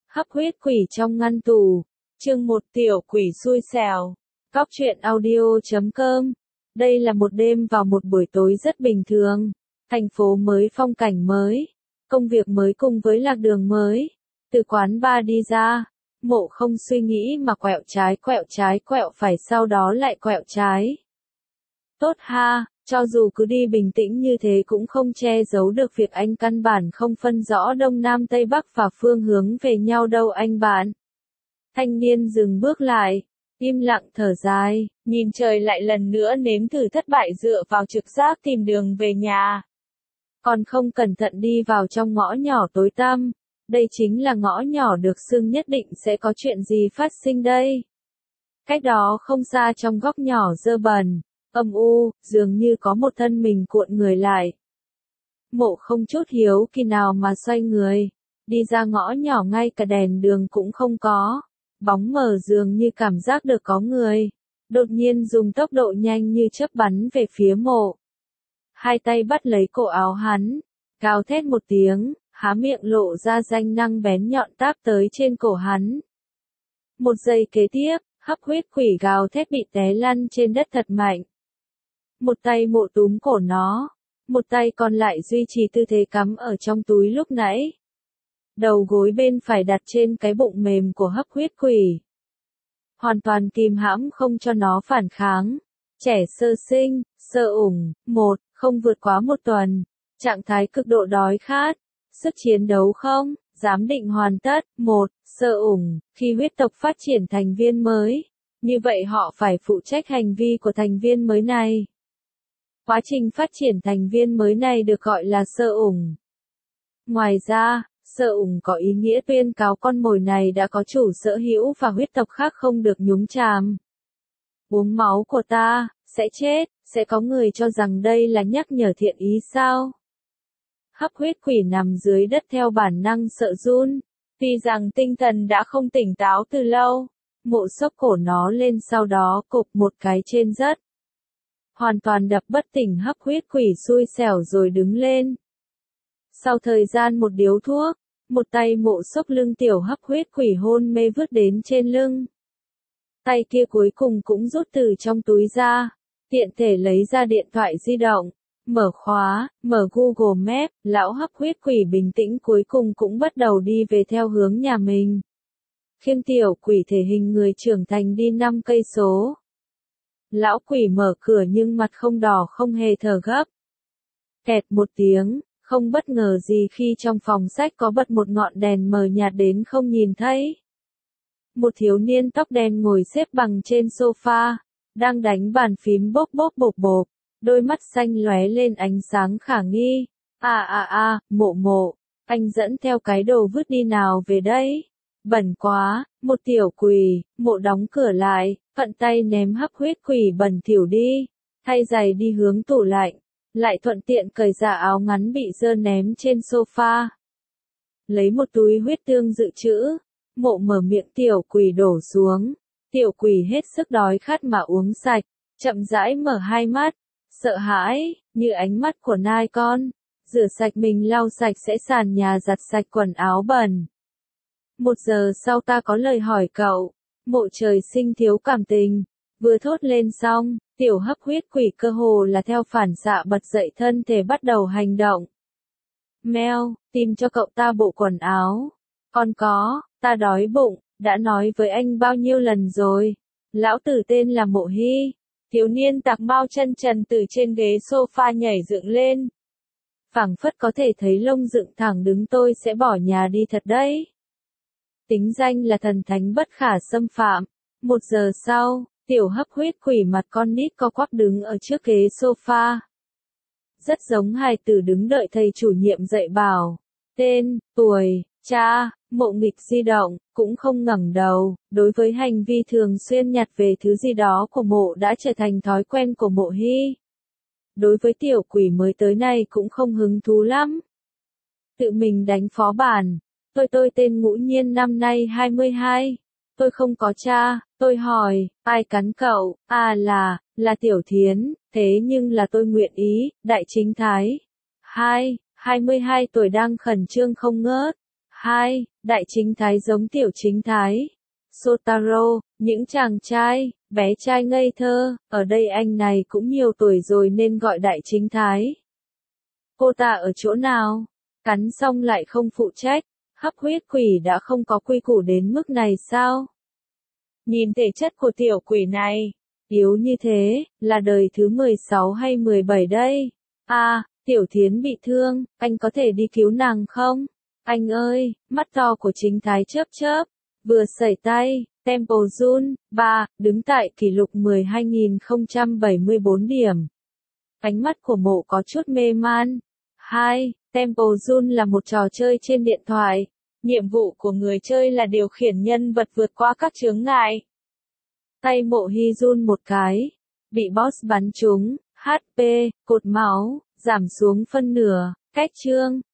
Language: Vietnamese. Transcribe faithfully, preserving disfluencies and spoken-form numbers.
Hấp huyết quỷ trong ngăn tủ. Chương một Tiểu quỷ xui xẻo. Cóc truyện audio chấm com. Đây là một đêm vào một buổi tối rất bình thường. Thành phố mới, phong cảnh mới, công việc mới cùng với lạc đường mới. Từ quán bar đi ra, Mộ không suy nghĩ mà quẹo trái quẹo trái quẹo phải, sau đó lại quẹo trái. Tốt ha, cho dù cứ đi bình tĩnh như thế cũng không che giấu được việc anh căn bản không phân rõ đông nam tây bắc và phương hướng về nhau đâu anh bạn. Thanh niên dừng bước lại, im lặng thở dài, nhìn trời lại lần nữa nếm thử thất bại dựa vào trực giác tìm đường về nhà. Còn không cẩn thận đi vào trong ngõ nhỏ tối tăm. Đây chính là ngõ nhỏ được xưng nhất định sẽ có chuyện gì phát sinh đây. Cách đó không xa trong góc nhỏ dơ bẩn, âm u, dường như có một thân mình cuộn người lại. Mộ không chút hiếu kỳ nào mà xoay người, đi ra ngõ nhỏ, ngay cả đèn đường cũng không có. Bóng mờ dường như cảm giác được có người, đột nhiên dùng tốc độ nhanh như chớp bắn về phía Mộ. Hai tay bắt lấy cổ áo hắn, gào thét một tiếng, há miệng lộ ra ranh nanh bén nhọn táp tới trên cổ hắn. Một giây kế tiếp, hấp huyết quỷ gào thét bị té lăn trên đất thật mạnh. Một tay Mộ túm cổ nó, một tay còn lại duy trì tư thế cắm ở trong túi lúc nãy. Đầu gối bên phải đặt trên cái bụng mềm của hấp huyết quỷ. Hoàn toàn kìm hãm không cho nó phản kháng. Trẻ sơ sinh, sơ ủng, một, không vượt quá một tuần. Trạng thái cực độ đói khát. Sức chiến đấu không, giám định hoàn tất, một, sơ ủng, khi huyết tộc phát triển thành viên mới. Như vậy họ phải phụ trách hành vi của thành viên mới này. Quá trình phát triển thành viên mới này được gọi là sơ ủng. Ngoài ra, sơ ủng có ý nghĩa tuyên cáo con mồi này đã có chủ sở hữu và huyết tộc khác không được nhúng chàm. Uống máu của ta, sẽ chết, sẽ có người cho rằng đây là nhắc nhở thiện ý sao? Hấp huyết quỷ nằm dưới đất theo bản năng sợ run, vì rằng tinh thần đã không tỉnh táo từ lâu. Mộ xốc cổ nó lên, sau đó cộp một cái trên đất. Hoàn toàn đập bất tỉnh hấp huyết quỷ xui xẻo rồi đứng lên. Sau thời gian một điếu thuốc, một tay Mộ xốc lưng tiểu hấp huyết quỷ hôn mê vứt đến trên lưng. Tay kia cuối cùng cũng rút từ trong túi ra, tiện thể lấy ra điện thoại di động, mở khóa, mở Google Maps, lão hấp huyết quỷ bình tĩnh cuối cùng cũng bắt đầu đi về theo hướng nhà mình. Khiêng tiểu quỷ thể hình người trưởng thành đi năm cây số. Lão quỷ mở cửa nhưng mặt không đỏ không hề thở gấp. Kẹt một tiếng, không bất ngờ gì khi trong phòng sách có bật một ngọn đèn mờ nhạt đến không nhìn thấy. Một thiếu niên tóc đen ngồi xếp bằng trên sofa, đang đánh bàn phím bốp bốp bộp bộp, đôi mắt xanh lóe lên ánh sáng khả nghi. À à à, Mộ Mộ, anh dẫn theo cái đồ vứt đi nào về đây. Bẩn quá, một tiểu quỷ. Mộ đóng cửa lại, thuận tay ném hấp huyết quỷ bẩn thỉu đi, thay giày đi hướng tủ lạnh, lại thuận tiện cởi ra áo ngắn bị dơ ném trên sofa. Lấy một túi huyết tương dự trữ, Mộ mở miệng tiểu quỷ đổ xuống. Tiểu quỷ hết sức đói khát mà uống sạch, chậm rãi mở hai mắt, sợ hãi, như ánh mắt của nai con. Rửa sạch mình, lau sạch sẽ sàn nhà, giặt sạch quần áo bẩn. Một giờ sau ta có lời hỏi cậu. Mộ trời sinh thiếu cảm tình. Vừa thốt lên xong, tiểu hấp huyết quỷ cơ hồ là theo phản xạ bật dậy, thân thể bắt đầu hành động. Meo, tìm cho cậu ta bộ quần áo. Còn có, ta đói bụng, đã nói với anh bao nhiêu lần rồi. Lão tử tên là Mộ Hy. Thiếu niên tạc mau chân trần từ trên ghế sofa nhảy dựng lên. Phảng phất có thể thấy lông dựng thẳng đứng, tôi sẽ bỏ nhà đi thật đấy. Tính danh là thần thánh bất khả xâm phạm. Một giờ sau, tiểu hấp huyết quỷ mặt con nít co quắp đứng ở trước ghế sofa. Rất giống hài tử đứng đợi thầy chủ nhiệm dạy bảo. Tên, tuổi, cha. Mộ nghịch di động, cũng không ngẩng đầu. Đối với hành vi thường xuyên nhặt về thứ gì đó của Mộ đã trở thành thói quen của Mộ Hy. Đối với tiểu quỷ mới tới này cũng không hứng thú lắm. Tự mình đánh phó bản. Tôi tôi tên Ngũ Nhiên, năm nay hai mươi hai. Tôi không có cha. Tôi hỏi, ai cắn cậu? À là, là Tiểu Thiến. Thế nhưng là tôi nguyện ý, Đại Chính Thái. Hai, hai mươi hai tuổi đang khẩn trương không ngớt. hai. Đại chính thái giống tiểu chính thái. Shotaro, những chàng trai, bé trai ngây thơ, ở đây anh này cũng nhiều tuổi rồi nên gọi đại chính thái. Cô ta ở chỗ nào? Cắn xong lại không phụ trách, hấp huyết quỷ đã không có quy củ đến mức này sao? Nhìn thể chất của tiểu quỷ này, yếu như thế, là đời thứ mười sáu hay mười bảy đây? À, tiểu thiến bị thương, anh có thể đi cứu nàng không? Anh ơi, mắt to của chính thái chớp chớp, vừa sẩy tay, tempo run, ba, đứng tại kỷ lục mười hai nghìn không trăm bảy mươi bốn điểm. Ánh mắt của mộ có chút mê man. hai. Tempo run là một trò chơi trên điện thoại. Nhiệm vụ của người chơi là điều khiển nhân vật vượt qua các chướng ngại. Tay mộ hy run một cái, bị boss bắn trúng, hát pê, cột máu, giảm xuống phân nửa, cách chương,